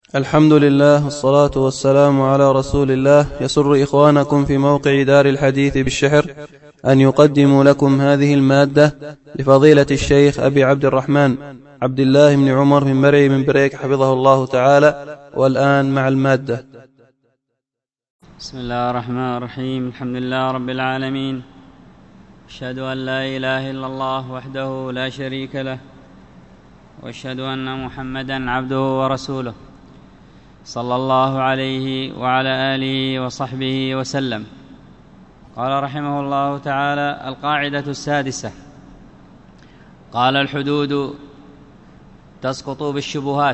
الحمد لله والصلاة والسلام على رسول الله. يسر إخوانكم في موقع دار الحديث بالشحر أن يقدموا لكم هذه المادة لفضيلة الشيخ أبي عبد الرحمن عبد الله بن عمر من مرعي من بريك حفظه الله تعالى. والآن مع المادة. بسم الله الرحمن الرحيم. الحمد لله رب العالمين، أشهد أن لا إله إلا الله وحده لا شريك له، وأشهد أن محمدًا عبده ورسوله، صلى الله عليه وعلى آله وصحبه وسلم. قال رحمه الله تعالى: القاعدة السادسة. قال: الحدود تسقط بالشبهات.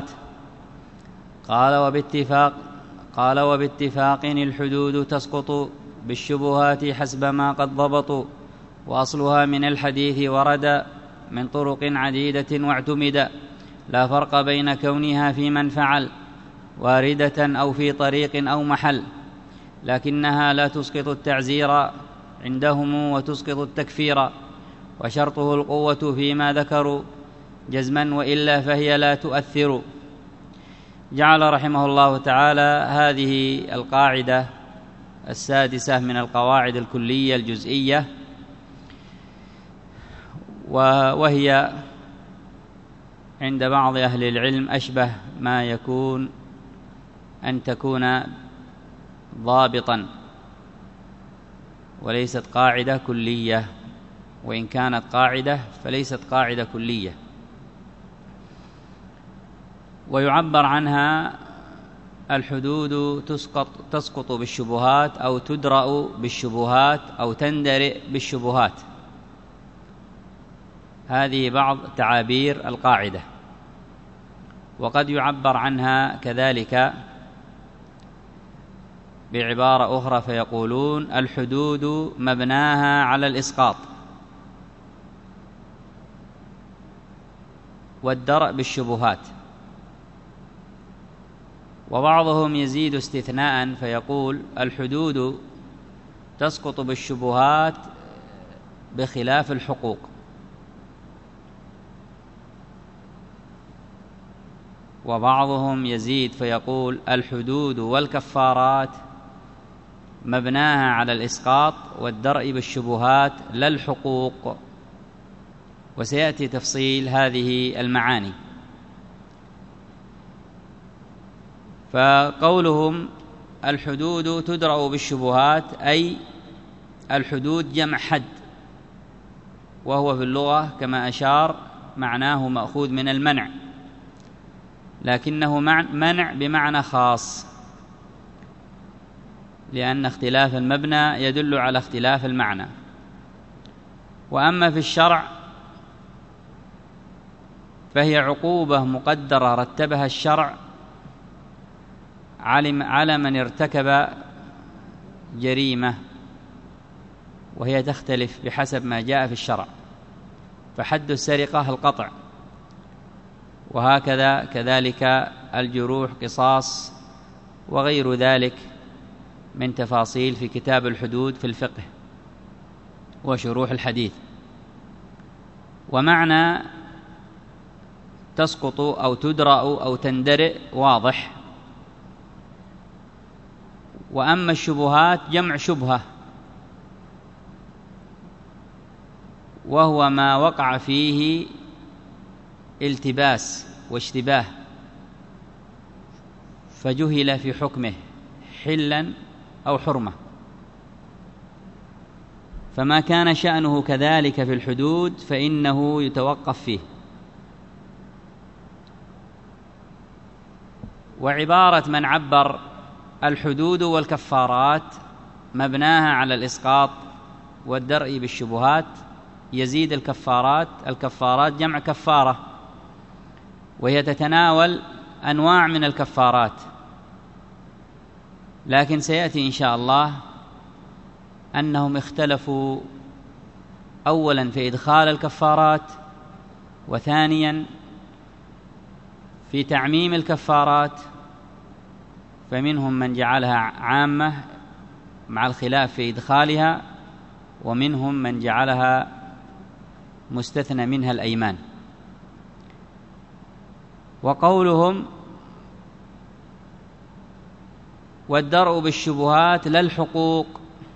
قال وباتفاق الحدود تسقط بالشبهات حسب ما قد ضبطوا، وأصلها من الحديث ورد من طرق عديدة واعتمد، لا فرق بين كونها في من فعل واردة أو في طريق أو محل، لكنها لا تسقط التعزير عندهم وتسقط التكفير، وشرطه القوة فيما ذكروا جزما، وإلا فهي لا تؤثر. جعل رحمه الله تعالى هذه القاعدة السادسة من القواعد الكلية الجزئية، وهي عند بعض أهل العلم أشبه ما يكون أن تكون ضابطا وليست قاعدة كلية، وإن كانت قاعدة فليست قاعدة كلية. ويعبر عنها: الحدود تسقط بالشبهات، أو تدرأ بالشبهات، أو تندرئ بالشبهات. هذه بعض تعابير القاعدة. وقد يعبر عنها كذلك بعبارة أخرى فيقولون: الحدود مبناها على الإسقاط، والدرء بالشبهات. وبعضهم يزيد استثناء فيقول: الحدود تسقط بالشبهات بخلاف الحقوق. وبعضهم يزيد فيقول: الحدود والكفارات مبناها على الإسقاط والدرء بالشبهات لا الحقوق. وسيأتي تفصيل هذه المعاني. فقولهم الحدود تدرأ بالشبهات أي الحدود جمع حد، وهو في اللغة كما أشار معناه مأخوذ من المنع، لكنه منع بمعنى خاص، لأن اختلاف المبنى يدل على اختلاف المعنى. وأما في الشرع فهي عقوبة مقدرة رتبها الشرع على من ارتكب جريمة، وهي تختلف بحسب ما جاء في الشرع. فحد السرقة القطع، وهكذا كذلك الجروح قصاص، وغير ذلك من تفاصيل في كتاب الحدود في الفقه وشروح الحديث. ومعنى تسقط أو تدرأ أو تندرئ واضح. وأما الشبهات جمع شبهة، وهو ما وقع فيه التباس واشتباه فجهل في حكمه حلا أو حرمة، فما كان شأنه كذلك في الحدود فإنه يتوقف فيه. وعبارة من عبر الحدود والكفارات مبناها على الإسقاط والدرء بالشبهات يزيد الكفارات جمع كفارة، وهي تتناول أنواع من الكفارات، لكن سيأتي إن شاء الله أنهم اختلفوا أولا في إدخال الكفارات، وثانيا في تعميم الكفارات، فمنهم من جعلها عامة مع الخلاف في إدخالها، ومنهم من جعلها مستثنى منها الأيمان. وقولهم والدرء بالشبهات لا الحقوق.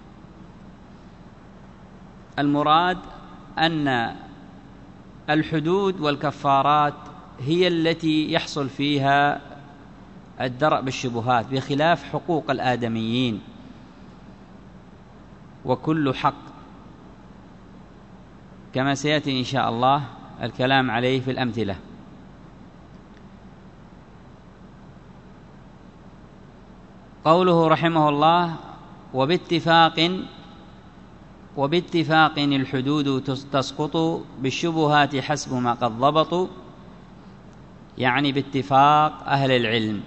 المراد أن الحدود والكفارات هي التي يحصل فيها الدرء بالشبهات، بخلاف حقوق الآدميين، وكل حق كما سيأتي إن شاء الله الكلام عليه في الأمثلة. قوله رحمه الله: وباتفاق الحدود تسقط بالشبهات حسب ما قد ضبطوا، يعني باتفاق أهل العلم.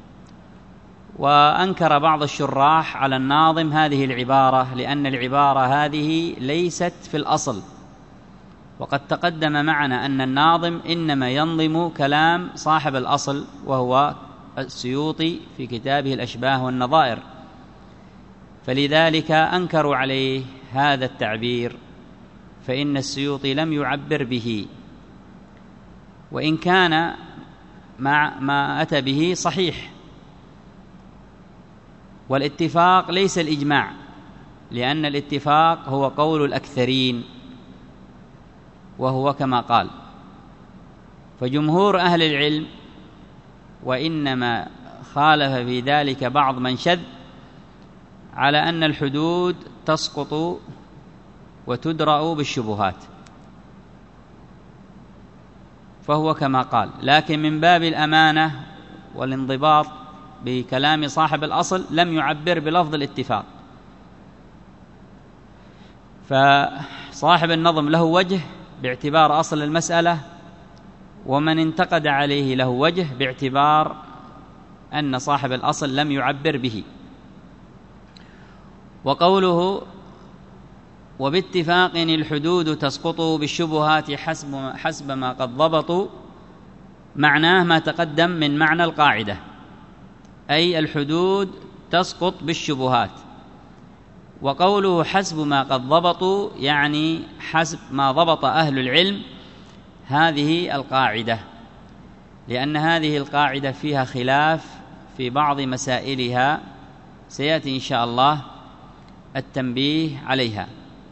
وأنكر بعض الشراح على الناظم هذه العبارة، لأن العبارة هذه ليست في الأصل، وقد تقدم معنا أن الناظم إنما ينظم كلام صاحب الأصل وهو السيوطي في كتابه الأشباه والنظائر، فلذلك أنكروا عليه هذا التعبير، فإن السيوطي لم يعبر به، وإن كان ما أتى به صحيح. والاتفاق ليس الإجماع، لأن الاتفاق هو قول الأكثرين، وهو كما قال. فجمهور أهل العلم، وإنما خالف في ذلك بعض من شذ، على أن الحدود تسقط وتدرأ بالشبهات، فهو كما قال، لكن من باب الأمانة والانضباط بكلام صاحب الأصل لم يعبر بلفظ الاتفاق. فصاحب النظم له وجه باعتبار أصل المسألة، ومن انتقد عليه له وجه باعتبار أن صاحب الأصل لم يعبر به. وقوله: وباتفاق الحدود تسقط بالشبهات حسب ما قد ضبطوا، معناه ما تقدم من معنى القاعدة، أي الحدود تسقط بالشبهات. وقوله حسب ما قد ضبطوا يعني حسب ما ضبط أهل العلم هذه القاعدة، لأن هذه القاعدة فيها خلاف في بعض مسائلها، سيأتي إن شاء الله التنبيه عليها.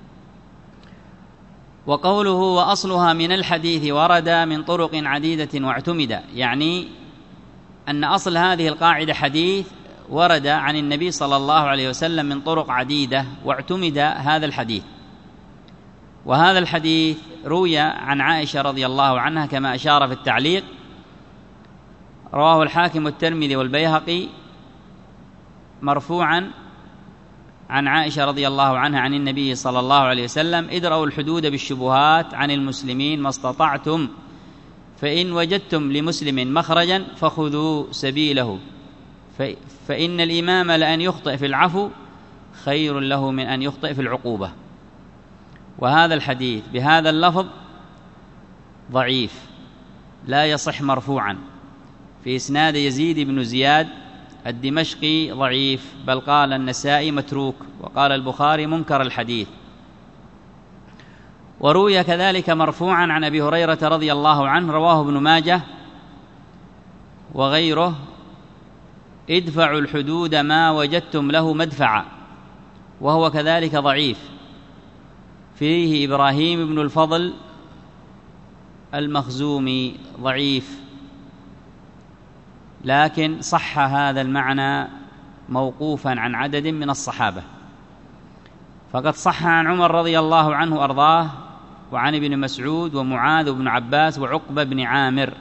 وقوله: وأصلها من الحديث ورد من طرق عديدة واعتمد، يعني أن أصل هذه القاعدة حديث ورد عن النبي صلى الله عليه وسلم من طرق عديدة، واعتمد هذا الحديث. وهذا الحديث روي عن عائشة رضي الله عنها كما أشار في التعليق، رواه الحاكم والترمذي والبيهقي مرفوعا عن عائشة رضي الله عنها عن النبي صلى الله عليه وسلم: ادرأوا الحدود بالشبهات عن المسلمين ما استطعتم، فإن وجدتم لمسلم مخرجا فخذوا سبيله، فإن الإمام لأن يخطئ في العفو خير له من أن يخطئ في العقوبة. وهذا الحديث بهذا اللفظ ضعيف لا يصح مرفوعا، في إسناد يزيد بن زياد الدمشقي ضعيف، بل قال النسائي متروك، وقال البخاري منكر الحديث. وروي كذلك مرفوعا عن أبي هريرة رضي الله عنه، رواه ابن ماجه وغيره: ادفعوا الحدود ما وجدتم له مدفعا، وهو كذلك ضعيف، فيه إبراهيم بن الفضل المخزومي ضعيف، لكن صح هذا المعنى موقوفا عن عدد من الصحابة. فقد صح عن عمر رضي الله عنه وأرضاه، وعن ابن مسعود ومعاذ وابن عباس وعقبة بن عامر.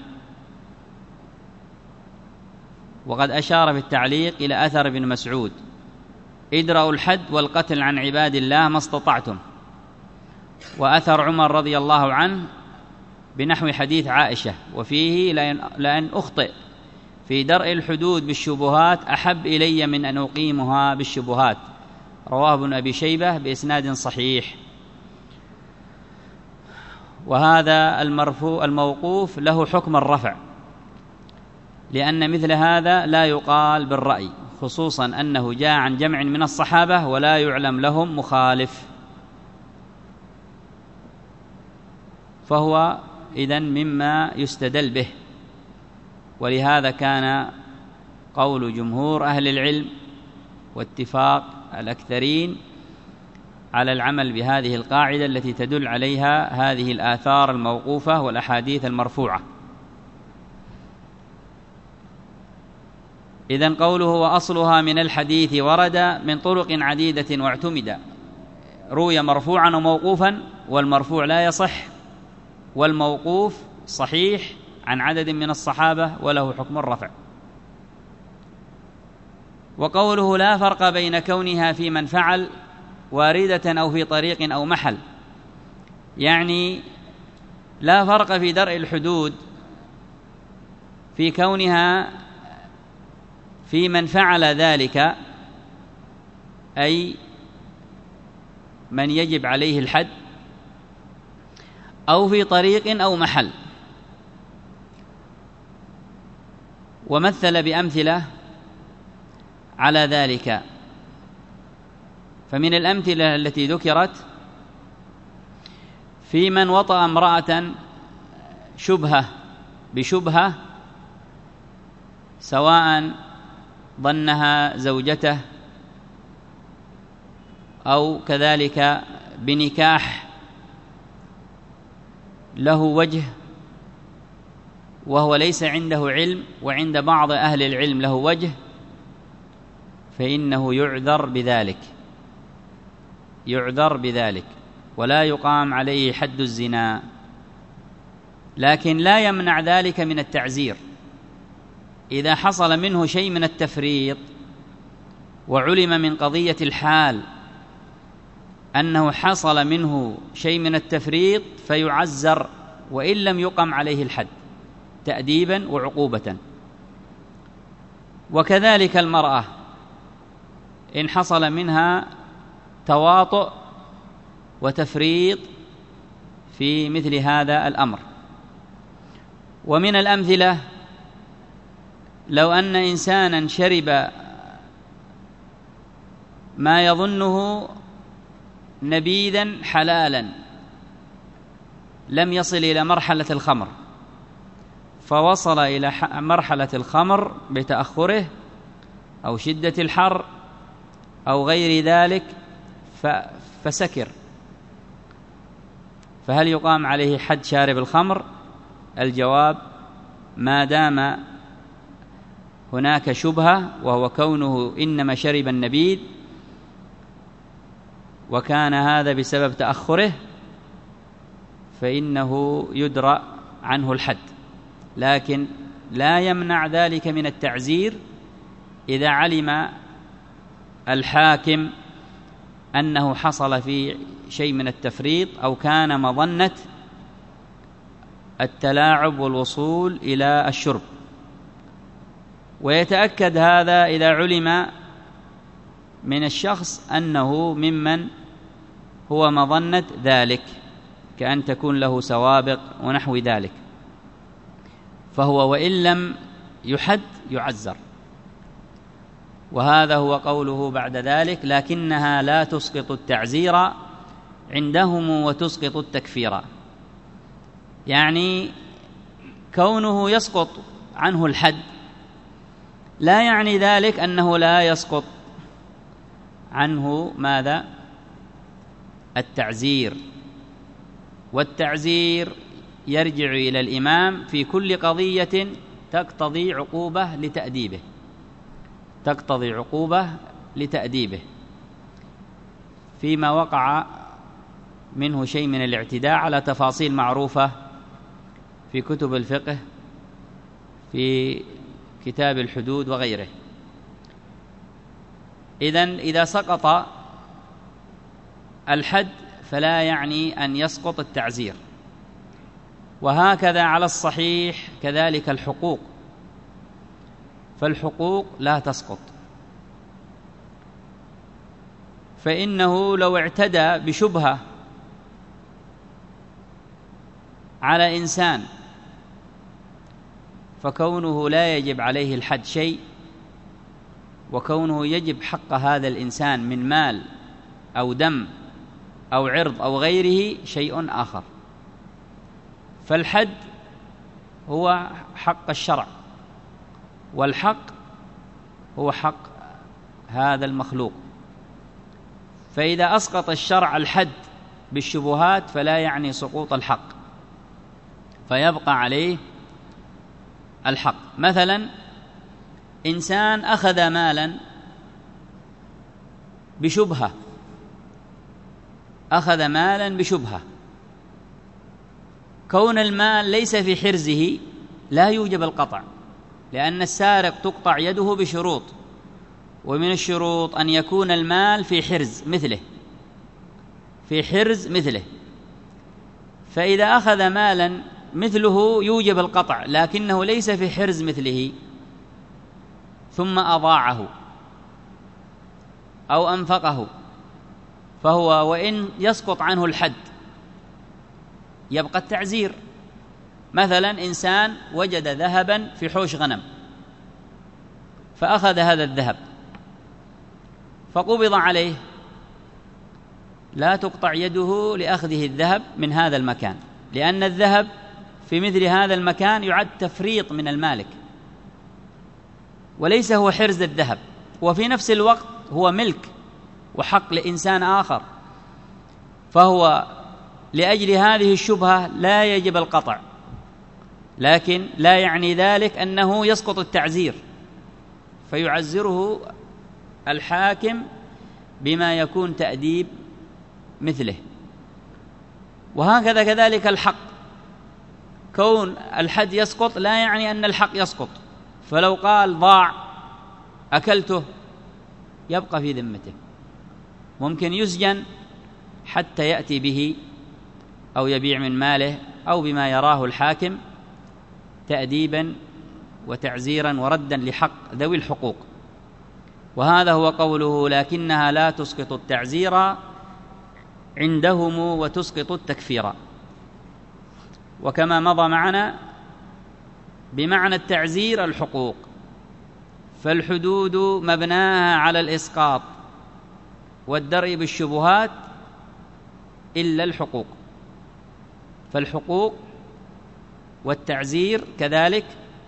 وقد أشار في التعليق إلى أثر ابن مسعود: ادرأوا الحد والقتل عن عباد الله ما استطعتم. وأثر عمر رضي الله عنه بنحو حديث عائشة، وفيه: لأن أخطئ في درء الحدود بالشبهات أحب إلي من أن أقيمها بالشبهات. رواه ابن أبي شيبة بإسناد صحيح. وهذا الموقوف له حكم الرفع، لأن مثل هذا لا يقال بالرأي، خصوصا أنه جاء عن جمع من الصحابة ولا يعلم لهم مخالف، فهو إذن مما يستدل به. ولهذا كان قول جمهور أهل العلم واتفاق الأكثرين على العمل بهذه القاعدة التي تدل عليها هذه الآثار الموقوفة والأحاديث المرفوعة. إذن قوله وأصلها من الحديث ورد من طرق عديدة واعتمد، روي مرفوعا وموقوفا، والمرفوع لا يصح، والموقوف صحيح عن عدد من الصحابة وله حكم الرفع. وقوله لا فرق بين كونها في من فعل واردة أو في طريق أو محل، يعني لا فرق في درء الحدود في كونها في من فعل ذلك، أي من يجب عليه الحد، أو في طريق أو محل. ومثل بأمثلة على ذلك، فمن الأمثلة التي ذكرت في من وطأ امرأة بشبهة سواء ظنها زوجته أو كذلك بنكاح له وجه وهو ليس عنده علم وعند بعض أهل العلم له وجه، فإنه يعذر بذلك ولا يقام عليه حد الزنا، لكن لا يمنع ذلك من التعزير. إذا حصل منه شيء من التفريط وعلم من قضية الحال أنه حصل منه شيء من التفريط فيعزر وإن لم يقم عليه الحد تأديبا وعقوبة. وكذلك المرأة إن حصل منها تواطؤ وتفريط في مثل هذا الأمر. ومن الأمثلة لو أن إنسانا شرب ما يظنه نبيذا حلالا لم يصل إلى مرحلة الخمر، فوصل إلى مرحلة الخمر بتأخره أو شدة الحر أو غير ذلك فسكر، فهل يقام عليه حد شارب الخمر؟ الجواب ما دام هناك شبهة وهو كونه إنما شرب النبيذ وكان هذا بسبب تأخره فإنه يدرأ عنه الحد، لكن لا يمنع ذلك من التعزير إذا علم الحاكم أنه حصل في شيء من التفريط أو كان مظنة التلاعب والوصول إلى الشرب. ويتأكد هذا إذا علم من الشخص أنه ممن هو مظنة ذلك، كأن تكون له سوابق ونحو ذلك، فهو وإن لم يحد يعزر. وهذا هو قوله بعد ذلك لكنها لا تسقط التعزير عندهم وتسقط التكفير، يعني كونه يسقط عنه الحد لا يعني ذلك أنه لا يسقط عنه ماذا؟ التعزير. والتعزير يرجع إلى الإمام في كل قضية تقتضي عقوبة لتأديبه فيما وقع منه شيء من الاعتداء على تفاصيل معروفة في كتب الفقه في كتاب الحدود وغيره. إذا سقط الحد فلا يعني أن يسقط التعزير. وهكذا على الصحيح كذلك الحقوق، فالحقوق لا تسقط، فإنه لو اعتدى بشبهة على إنسان فكونه لا يجب عليه الحد شيء، وكونه يجب حق هذا الإنسان من مال أو دم أو عرض أو غيره شيء آخر. فالحد هو حق الشرع، والحق هو حق هذا المخلوق. فإذا أسقط الشرع الحد بالشبهات فلا يعني سقوط الحق، فيبقى عليه الحق. مثلا إنسان أخذ مالا بشبهة، أخذ مالا بشبهة، كون المال ليس في حرزه لا يوجب القطع، لأن السارق تقطع يده بشروط، ومن الشروط أن يكون المال في حرز مثله، في حرز مثله. فإذا أخذ مالا مثله يوجب القطع لكنه ليس في حرز مثله ثم أضاعه أو أنفقه، فهو وإن يسقط عنه الحد يبقى التعزير. مثلا إنسان وجد ذهبا في حوش غنم فأخذ هذا الذهب فقبض عليه، لا تقطع يده لأخذه الذهب من هذا المكان، لأن الذهب في مثل هذا المكان يعد تفريط من المالك وليس هو حرز الذهب، وفي نفس الوقت هو ملك وحق لإنسان آخر، فهو لأجل هذه الشبهة لا يجب القطع، لكن لا يعني ذلك أنه يسقط التعزير، فيعزره الحاكم بما يكون تأديب مثله. وهكذا كذلك الحق، كون الحد يسقط لا يعني أن الحق يسقط، فلو قال ضاع أكلته يبقى في ذمته، ممكن يسجن حتى يأتي به أو يبيع من ماله أو بما يراه الحاكم تأديبا وتعزيرا وردا لحق ذوي الحقوق. وهذا هو قوله لكنها لا تسقط التعزير عندهم وتسقط التكفير. وكما مضى معنا بمعنى التعزير الحقوق، فالحدود مبناها على الإسقاط والدرء بالشبهات إلا الحقوق، فالحقوق والتعزير كذلك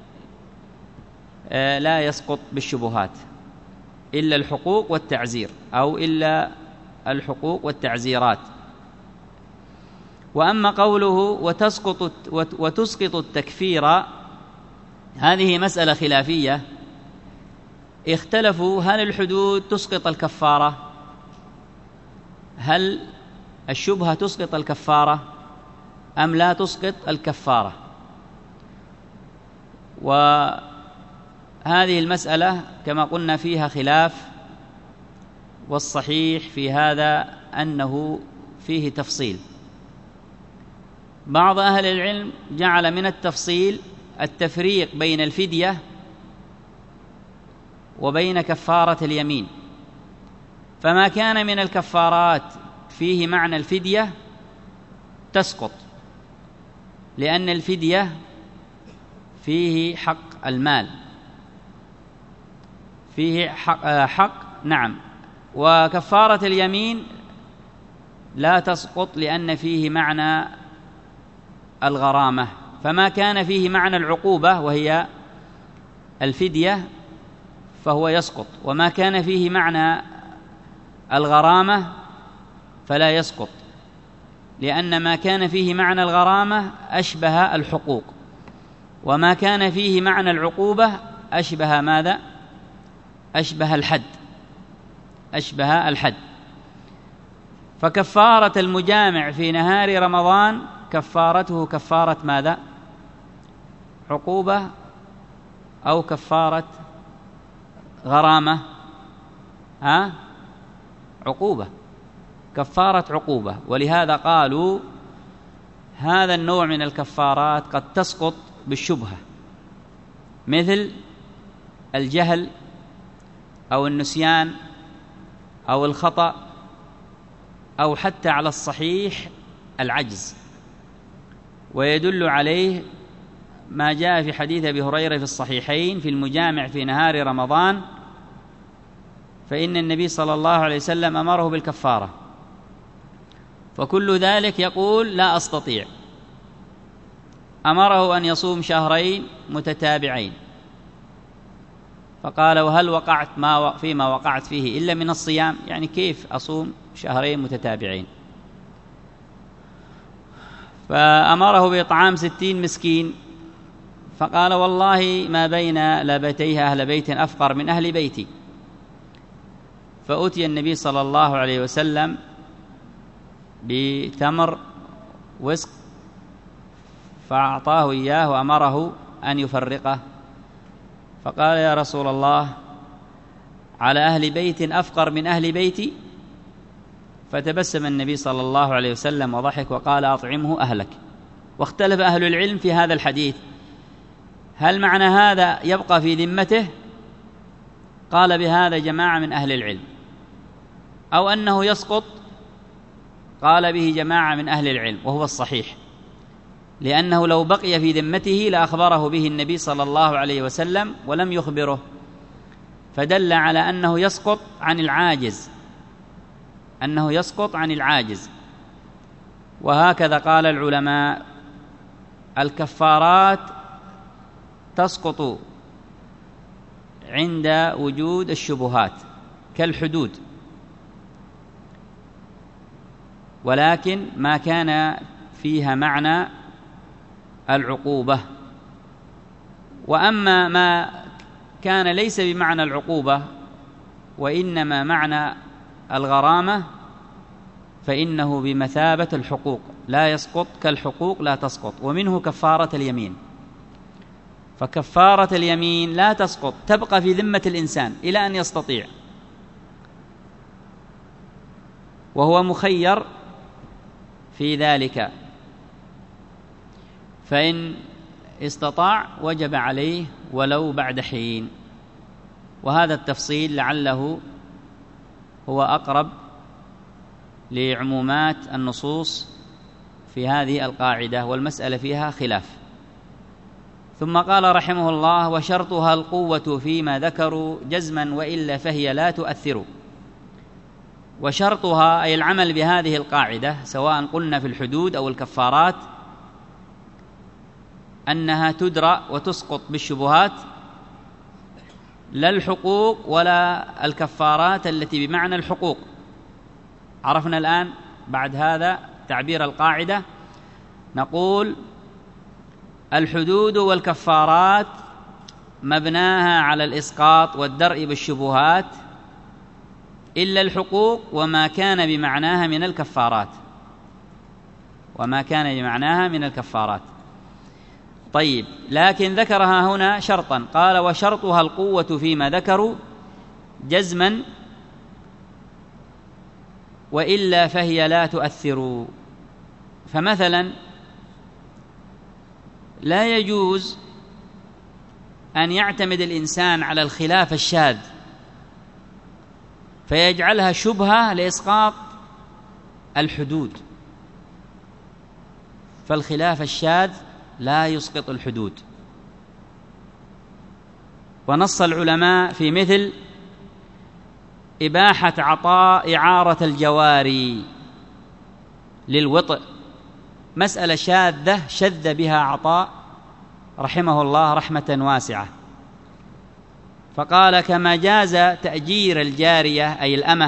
لا يسقط بالشبهات إلا الحقوق والتعزير، أو إلا الحقوق والتعزيرات. وأما قوله وتسقط التكفير، هذه مسألة خلافية، اختلفوا هل الحدود تسقط الكفارة، هل الشبهة تسقط الكفارة أم لا تسقط الكفارة. وهذه المسألة كما قلنا فيها خلاف، والصحيح في هذا أنه فيه تفصيل. بعض أهل العلم جعل من التفصيل التفريق بين الفدية وبين كفارة اليمين، فما كان من الكفارات فيه معنى الفدية تسقط، لأن الفدية فيه حق المال، فيه حق نعم. وكفارة اليمين لا تسقط لأن فيه معنى الغرامة، فما كان فيه معنى العقوبة وهي الفدية فهو يسقط، وما كان فيه معنى الغرامة فلا يسقط، لأن ما كان فيه معنى الغرامة أشبه الحقوق، وما كان فيه معنى العقوبة أشبه ماذا؟ أشبه الحد، أشبه الحد. فكفارة المجامع في نهار رمضان كفارته كفارة ماذا؟ عقوبة أو كفارة غرامة؟ عقوبة، كفارة عقوبة. ولهذا قالوا هذا النوع من الكفارات قد تسقط بالشبهة، مثل الجهل أو النسيان أو الخطأ، أو حتى على الصحيح العجز. ويدل عليه ما جاء في حديث أبي هريرة في الصحيحين في المجامع في نهار رمضان، فإن النبي صلى الله عليه وسلم أمره بالكفارة، فكل ذلك يقول لا أستطيع، أمره أن يصوم شهرين متتابعين، فقال: وهل وقعت فيما وقعت فيه إلا من الصيام؟ يعني كيف أصوم شهرين متتابعين؟ فأمره بإطعام 60 مسكين، فقال: والله ما بين لابتيه أهل بيت أفقر من أهل بيتي. فأتي النبي صلى الله عليه وسلم بتمر وسق فأعطاه إياه وأمره أن يفرقه، فقال: يا رسول الله، على أهل بيت أفقر من أهل بيتي؟ فتبسم النبي صلى الله عليه وسلم وضحك وقال: أطعمه أهلك. واختلف أهل العلم في هذا الحديث، هل معنى هذا يبقى في ذمته؟ قال بهذا جماعة من أهل العلم، أو أنه يسقط، قال به جماعة من أهل العلم، وهو الصحيح، لأنه لو بقي في ذمته لأخبره به النبي صلى الله عليه وسلم ولم يخبره، فدل على أنه يسقط عن العاجز، أنه يسقط عن العاجز. وهكذا قال العلماء: الكفارات تسقط عند وجود الشبهات كالحدود، ولكن ما كان فيها معنى العقوبة. وأما ما كان ليس بمعنى العقوبة وإنما معنى الغرامة فإنه بمثابة الحقوق، لا يسقط كالحقوق لا تسقط. ومنه كفارة اليمين، فكفارة اليمين لا تسقط، تبقى في ذمة الإنسان إلى أن يستطيع، وهو مخير في ذلك، فإن استطاع وجب عليه ولو بعد حين. وهذا التفصيل لعله هو أقرب لعمومات النصوص في هذه القاعدة، والمسألة فيها خلاف. ثم قال رحمه الله: وشرطها القوة فيما ذكروا جزما وإلا فهي لا تؤثر. وشرطها أي العمل بهذه القاعدة، سواء قلنا في الحدود أو الكفارات، أنها تدرأ وتسقط بالشبهات، لا الحقوق ولا الكفارات التي بمعنى الحقوق. عرفنا الآن بعد هذا تعبير القاعدة، نقول: الحدود والكفارات مبناها على الإسقاط والدرء بالشبهات، إلا الحقوق وما كان بمعناها من الكفارات، وما كان بمعناها من الكفارات. طيب، لكن ذكرها هنا شرطا، قال: وشرطها القوة فيما ذكروا جزما وإلا فهي لا تؤثر. فمثلا لا يجوز أن يعتمد الإنسان على الخلاف الشاذ فيجعلها شبهة لإسقاط الحدود، فالخلاف الشاذ لا يسقط الحدود. ونص العلماء في مثل إباحة عطاء إعارة الجواري للوطء، مسألة شاذة شذ بها عطاء رحمه الله رحمة واسعة، فقال: كما جاز تأجير الجارية أي الأمة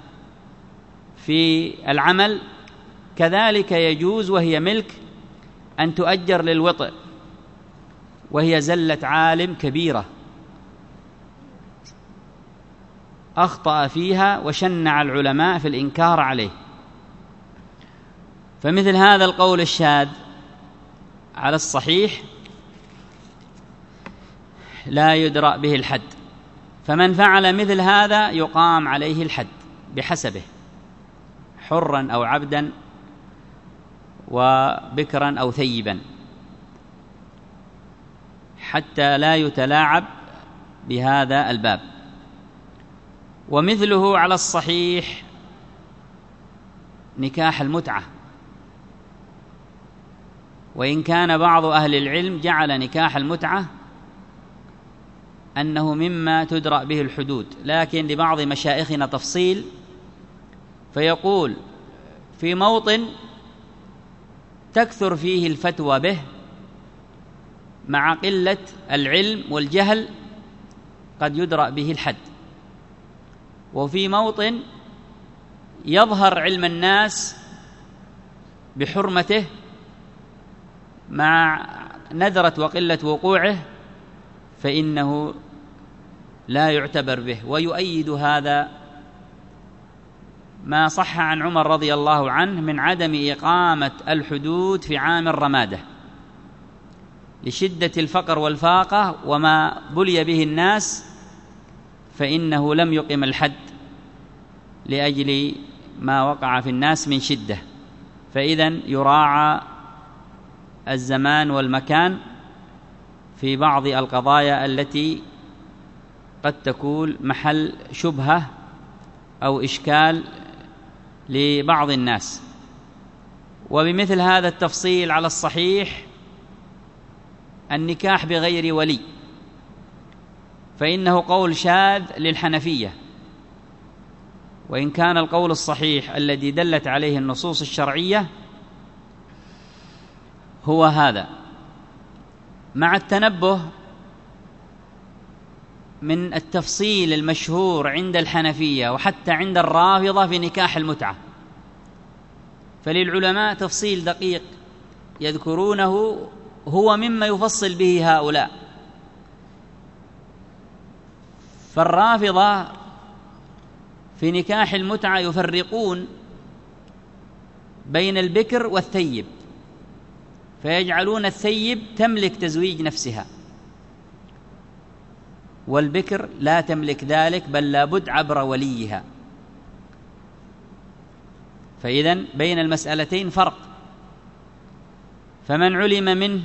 في العمل، كذلك يجوز وهي ملك أن تؤجر للوطء، وهي زلة عالم كبيرة أخطأ فيها وشنع العلماء في الإنكار عليه. فمثل هذا القول الشاذ على الصحيح لا يدرأ به الحد، فمن فعل مثل هذا يقام عليه الحد بحسبه، حرا أو عبدا وبكرا أو ثيبا، حتى لا يتلاعب بهذا الباب. ومثله على الصحيح نكاح المتعة، وإن كان بعض أهل العلم جعل نكاح المتعة أنه مما تدرأ به الحدود، لكن لبعض مشايخنا تفصيل، فيقول: في موطن تكثر فيه الفتوى به مع قلة العلم والجهل، قد يدرأ به الحد، وفي موطن يظهر علم الناس بحرمته مع ندرة وقلة وقوعه، فإنه لا يعتبر به. ويؤيد هذا ما صح عن عمر رضي الله عنه من عدم إقامة الحدود في عام الرمادة لشدة الفقر والفاقة وما بلي به الناس، فإنه لم يقم الحد لأجل ما وقع في الناس من شدة. فإذن يراعى الزمان والمكان في بعض القضايا التي قد تكون محل شبهة أو إشكال لبعض الناس. وبمثل هذا التفصيل على الصحيح النكاح بغير ولي، فإنه قول شاذ للحنفية، وإن كان القول الصحيح الذي دلت عليه النصوص الشرعية هو هذا، مع التنبه من التفصيل المشهور عند الحنفية وحتى عند الرافضة في نكاح المتعة. فللعلماء تفصيل دقيق يذكرونه هو مما يفصل به هؤلاء. فالرافضة في نكاح المتعة يفرقون بين البكر والثيب، فيجعلون الثيب تملك تزويج نفسها، والبكر لا تملك ذلك بل لابد عبر وليها. فإذن بين المسألتين فرق. فمن علم منه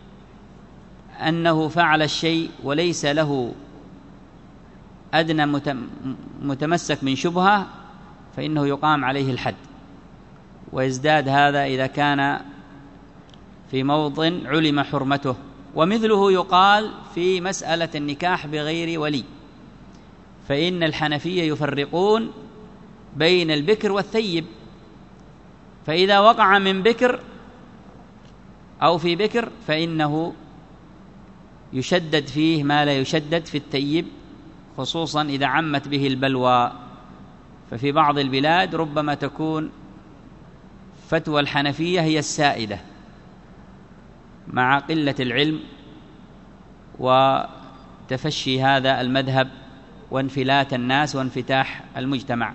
أنه فعل الشيء وليس له أدنى متمسك من شبهة فإنه يقام عليه الحد، ويزداد هذا إذا كان في موطن علم حرمته. ومثله يقال في مسألة النكاح بغير ولي، فإن الحنفية يفرقون بين البكر والثيب، فإذا وقع من بكر أو في بكر فإنه يشدد فيه ما لا يشدد في الثيب، خصوصا إذا عمت به البلوى. ففي بعض البلاد ربما تكون فتوى الحنفية هي السائدة مع قلة العلم وتفشي هذا المذهب وانفلات الناس وانفتاح المجتمع.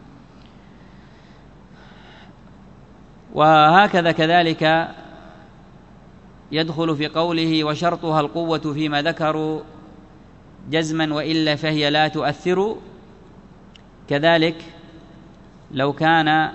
وهكذا كذلك يدخل في قوله وشرطها القوة فيما ذكروا جزما وإلا فهي لا تؤثر. كذلك لو كان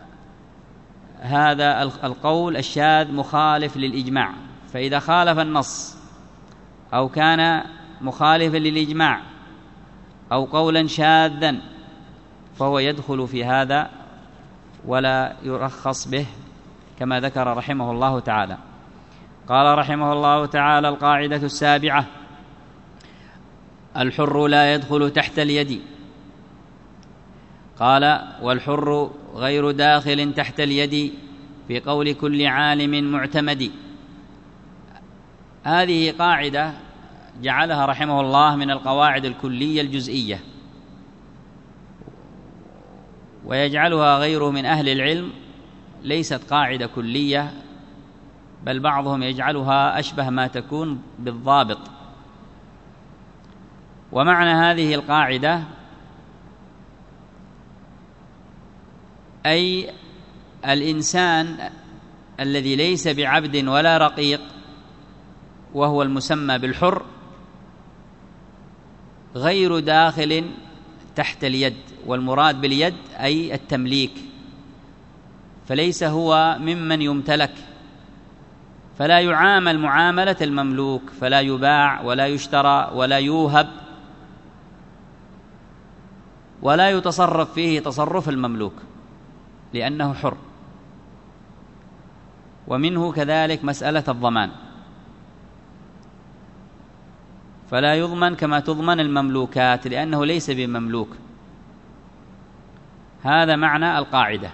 هذا القول الشاذ مخالف للإجماع، فإذا خالف النص أو كان مخالفا للإجماع أو قولا شاذا فهو يدخل في هذا ولا يرخص به كما ذكر رحمه الله تعالى. قال رحمه الله تعالى: القاعدة السابعة: الحر لا يدخل تحت اليد. قال: والحر غير داخل تحت اليد في قول كل عالم معتمد. هذه قاعدة جعلها رحمه الله من القواعد الكلية الجزئية، ويجعلها غيره من أهل العلم ليست قاعدة كلية، بل بعضهم يجعلها أشبه ما تكون بالضابط. ومعنى هذه القاعدة أي الإنسان الذي ليس بعبد ولا رقيق وهو المسمى بالحر غير داخل تحت اليد، والمراد باليد أي التمليك، فليس هو ممن يمتلك، فلا يعامل معاملة المملوك، فلا يباع ولا يشترى ولا يوهب ولا يتصرف فيه تصرف المملوك لأنه حر. ومنه كذلك مسألة الضمان، فلا يضمن كما تضمن المملوكات لأنه ليس بمملوك. هذا معنى القاعدة.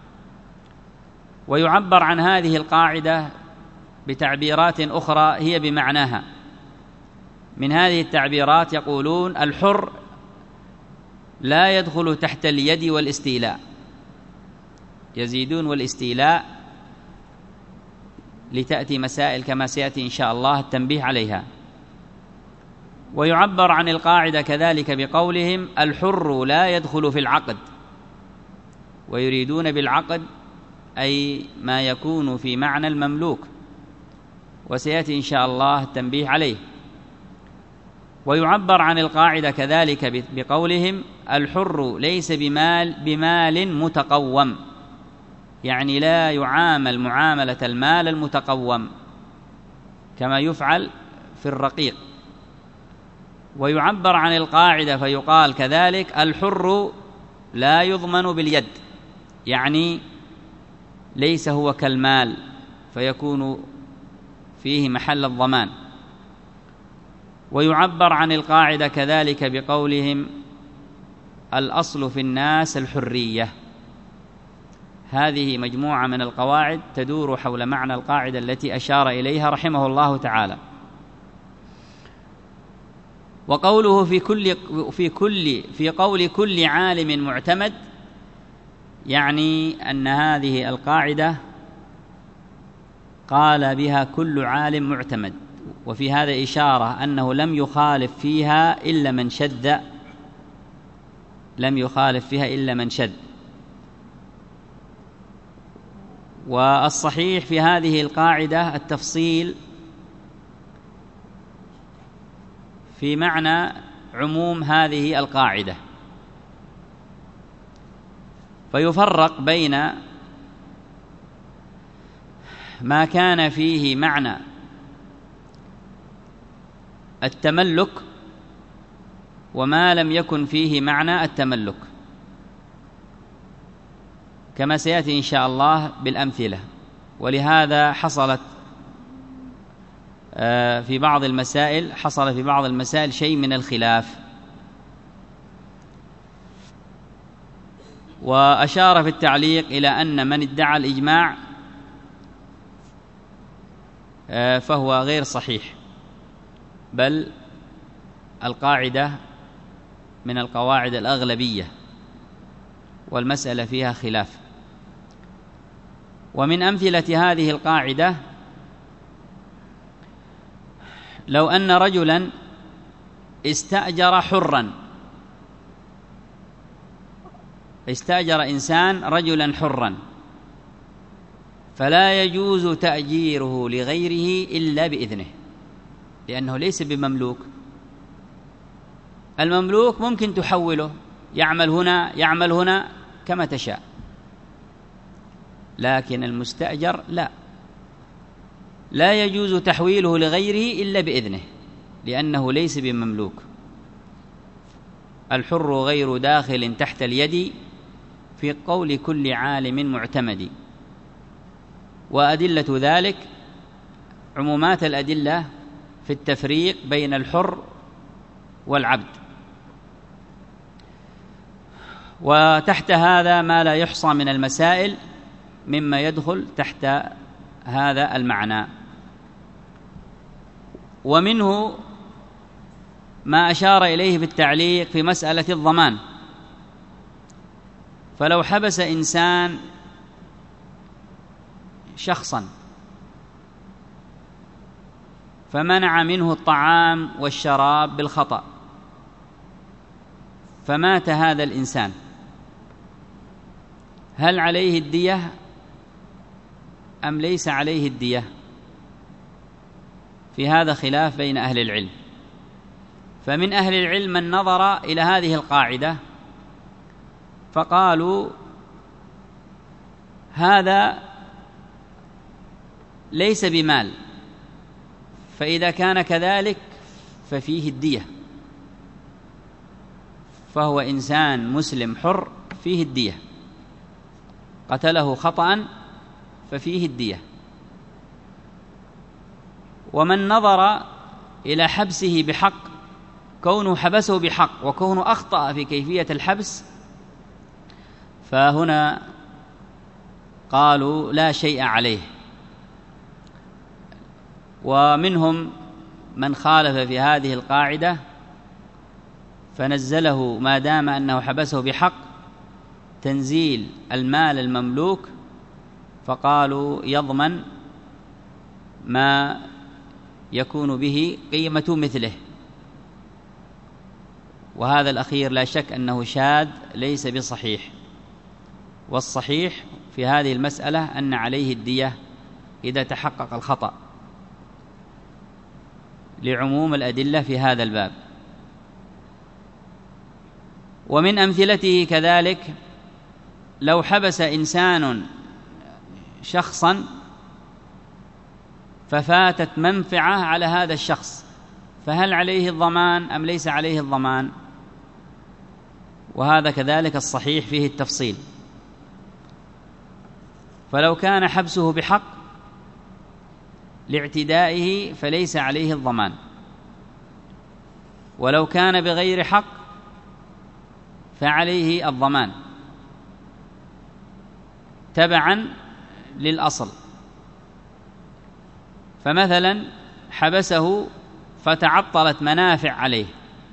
ويعبر عن هذه القاعدة بتعبيرات أخرى هي بمعناها، من هذه التعبيرات يقولون الحر لا يدخل تحت اليد والاستيلاء، يزيدون والاستيلاء لتأتي مسائل كما سيأتي إن شاء الله التنبيه عليها. ويعبر عن القاعدة كذلك بقولهم الحر لا يدخل في العقد، ويريدون بالعقد أي ما يكون في معنى المملوك، وسيأتي إن شاء الله التنبيه عليه. ويعبر عن القاعدة كذلك بقولهم الحر ليس بمال متقوم، يعني لا يعامل معاملة المال المتقوم كما يفعل في الرقيق. ويعبر عن القاعدة فيقال كذلك الحر لا يضمن باليد، يعني ليس هو كالمال فيكون فيه محل الضمان. ويعبر عن القاعدة كذلك بقولهم الأصل في الناس الحرية. هذه مجموعة من القواعد تدور حول معنى القاعدة التي أشار إليها رحمه الله تعالى. وقوله في قول كل عالم معتمد، يعني أن هذه القاعدة قال بها كل عالم معتمد، وفي هذا إشارة أنه لم يخالف فيها إلا من شذ. والصحيح في هذه القاعدة التفصيل في معنى عموم هذه القاعدة، فيفرق بين ما كان فيه معنى التملك وما لم يكن فيه معنى التملك، كما سيأتي إن شاء الله بالأمثلة. ولهذا حصل في بعض المسائل شيء من الخلاف. وأشار في التعليق إلى أن من ادعى الإجماع فهو غير صحيح، بل القاعدة من القواعد الأغلبية والمسألة فيها خلاف. ومن أمثلة هذه القاعدة لو أن رجلا استأجر إنسان رجلا حرا، فلا يجوز تأجيره لغيره إلا بإذنه، لأنه ليس بمملوك. المملوك ممكن تحوله، يعمل هنا كما تشاء، لكن المستأجر لا يجوز تحويله لغيره إلا بإذنه، لأنه ليس بمملوك. الحر غير داخل تحت اليد في قول كل عالم معتمد. وأدلة ذلك عمومات الأدلة في التفريق بين الحر والعبد. وتحت هذا ما لا يحصى من المسائل مما يدخل تحت هذا المعنى. ومنه ما أشار إليه بالتعليق في مسألة الضمان. فلو حبس إنسان شخصا فمنع منه الطعام والشراب بالخطأ، فمات هذا الإنسان، هل عليه الدية أم ليس عليه الدية؟ في هذا خلاف بين أهل العلم. فمن أهل العلم من نظر إلى هذه القاعدة فقالوا هذا ليس بمال، فإذا كان كذلك ففيه الدية، فهو إنسان مسلم حر فيه الدية، قتله خطأ ففيه الدية. ومن نظر إلى حبسه بحق، كونه حبسه بحق وكونه أخطأ في كيفية الحبس، فهنا قالوا لا شيء عليه. ومنهم من خالف في هذه القاعدة فنزله ما دام أنه حبسه بحق تنزيل المال المملوك، فقالوا يضمن ما يكون به قيمة مثله. وهذا الأخير لا شك أنه شاذ ليس بصحيح، والصحيح في هذه المسألة أن عليه الدية إذا تحقق الخطأ، لعموم الأدلة في هذا الباب. ومن أمثلته كذلك لو حبس إنسان شخصا ففاتت منفعة على هذا الشخص، فهل عليه الضمان أم ليس عليه الضمان؟ وهذا كذلك الصحيح فيه التفصيل. فلو كان حبسه بحق لاعتدائه فليس عليه الضمان، ولو كان بغير حق فعليه الضمان تبعا للأصل. فمثلا حبسه فتعطلت منافع عليه،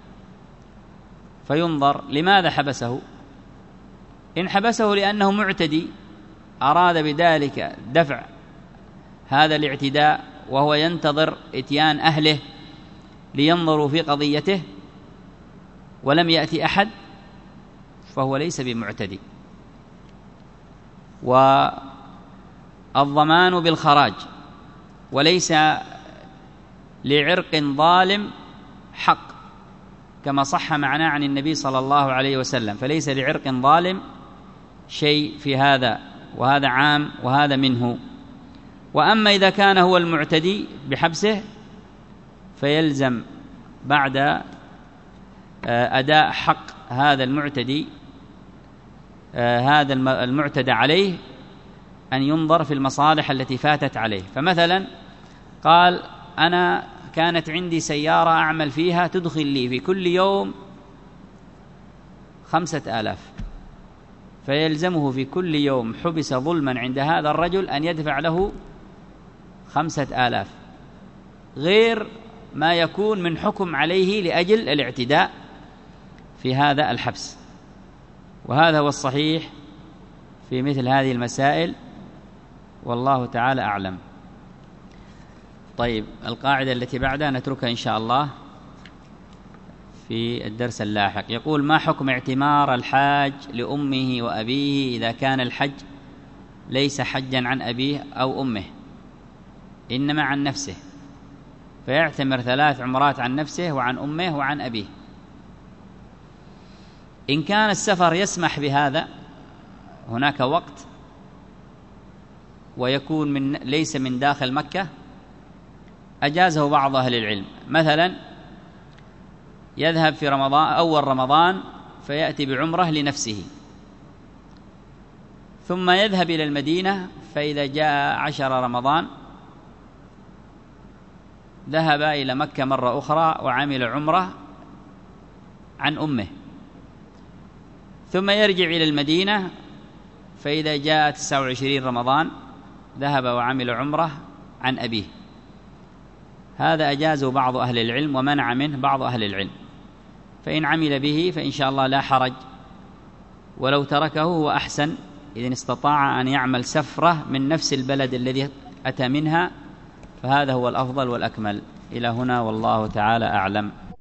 فينظر لماذا حبسه. إن حبسه لأنه معتدي أراد بذلك دفع هذا الاعتداء وهو ينتظر إتيان أهله لينظروا في قضيته ولم يأتي أحد فهو ليس بمعتدي. والضمان بالخراج، وليس لعرق ظالم حق كما صح معناه عن النبي صلى الله عليه وسلم، فليس لعرق ظالم شيء في هذا، وهذا عام وهذا منه. وأما إذا كان هو المعتدي بحبسه فيلزم بعد أداء حق هذا المعتدي هذا المعتدى عليه أن ينظر في المصالح التي فاتت عليه. فمثلا قال أنا كانت عندي سيارة أعمل فيها تدخل لي في كل يوم 5000، فيلزمه في كل يوم حبس ظلما عند هذا الرجل أن يدفع له 5000 غير ما يكون من حكم عليه لأجل الاعتداء في هذا الحبس. وهذا هو الصحيح في مثل هذه المسائل، والله تعالى أعلم. طيب، القاعدة التي بعدها نتركها إن شاء الله في الدرس اللاحق. يقول: ما حكم اعتمار الحاج لأمه وأبيه إذا كان الحج ليس حجا عن أبيه أو أمه إنما عن نفسه، فيعتمر 3 عمرات عن نفسه وعن أمه وعن أبيه؟ إن كان السفر يسمح بهذا، هناك وقت ويكون ليس من داخل مكة، أجازه بعض أهل العلم. مثلا يذهب في رمضان أول رمضان فيأتي بعمرة لنفسه، ثم يذهب إلى المدينة، فإذا جاء 10 رمضان ذهب إلى مكة مرة أخرى وعمل عمرة عن أمه، ثم يرجع إلى المدينة، فإذا جاء 29 رمضان ذهب وعمل عمرة عن أبيه. هذا أجازه بعض أهل العلم ومنع منه بعض أهل العلم، فإن عمل به فإن شاء الله لا حرج، ولو تركه هو أحسن إذن استطاع أن يعمل سفرة من نفس البلد الذي أتى منها، فهذا هو الأفضل والأكمل. إلى هنا والله تعالى أعلم.